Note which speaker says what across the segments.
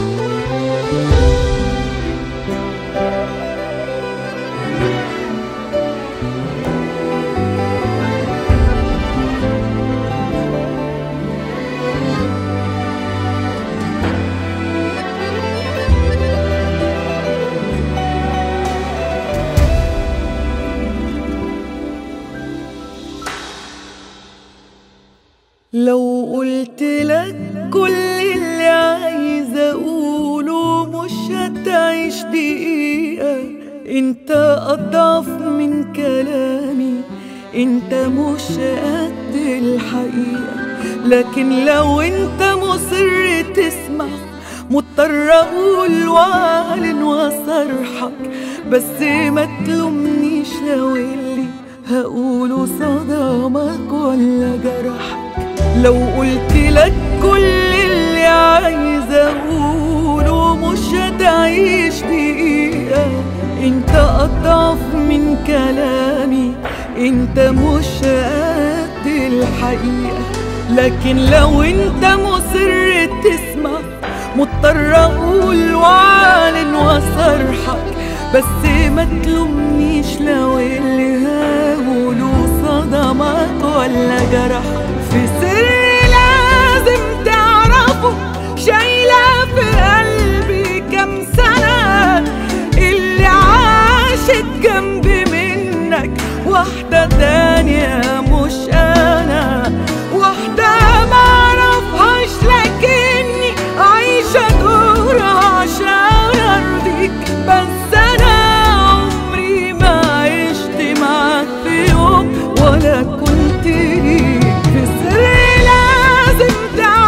Speaker 1: لو قلت لك كل اللي عايزة أقوله مش هتعيش دقيقة. انت أضعف من كلامي، انت مش قد الحقيقة. لكن لو انت مصر تسمع مضطر أقول وأعلن وأصرحك. بس ما تلومنيش لو اللي هقوله صدمك ولا جرحك. لو قلت لك كل اللي عايزة أقوله مش هتعيش دقيقة. انت أضعف من كلامي، انت مش قد الحقيقة. لكن لو انت مصر تسمع مضطر أقول وأعلن وأصرحك. بس ما تلومنيش لو اللي هقوله صدمك ولا جرحك. في سر لازم تعرفه شايلة في قلبي كم سنة، اللي عاشت جنبي منك واحدة تانية مش أنا. واحدة معرفهاش لكني عايشة دورها عشان أرضيك. بس أنا عمري ما عشت معاك في يوم ولا كنت ليك. في سر لازم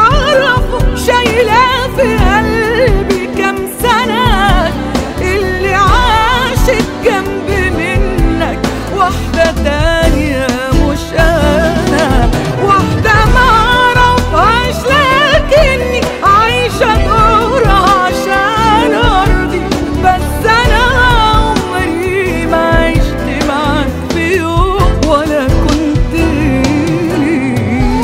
Speaker 1: تعرفه شايلة في قلبي كم سنة، اللي عاشت جنبي منك واحدة تانية مش أنا. واحدة معرفهاش لكني عايشة دورها عشان أرضي. بس أنا عمري ما عشت معاك في يوم ولا كنت ليك.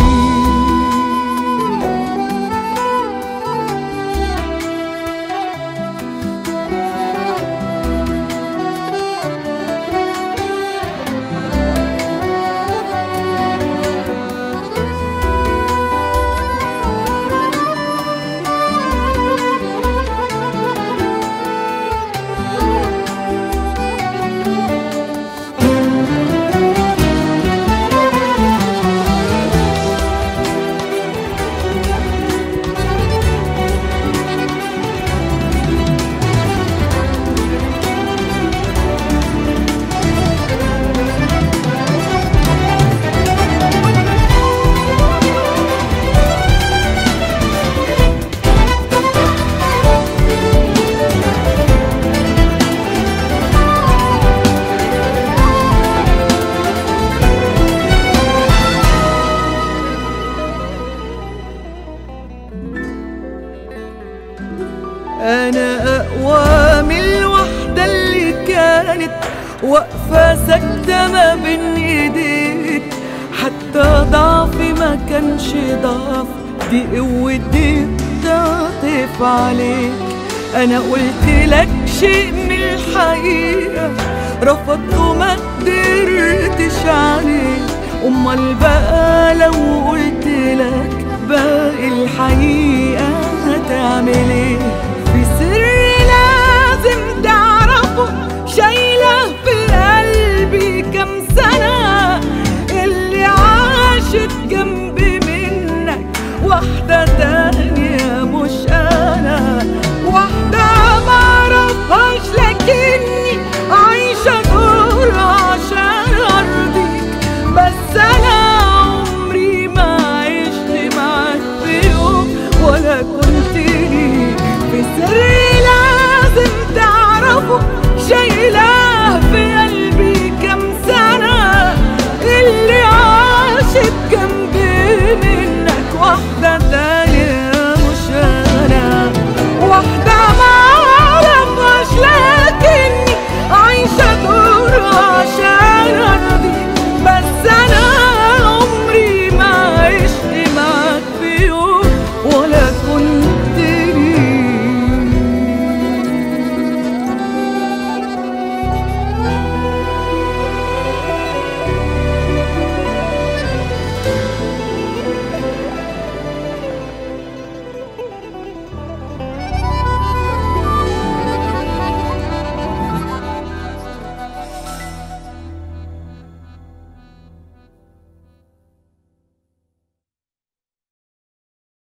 Speaker 1: أنا أقوى من الوحدة اللي كانت واقفة ساكتة ما بين إيديك. حتى ضعفي ما كانش ضعف، دي قوتي بتعطف عليك. أنا قلت لك شيء من الحقيقة رفضت وما قدرتش عليه. أمال بقى لو قلت لك باقي الحقيقة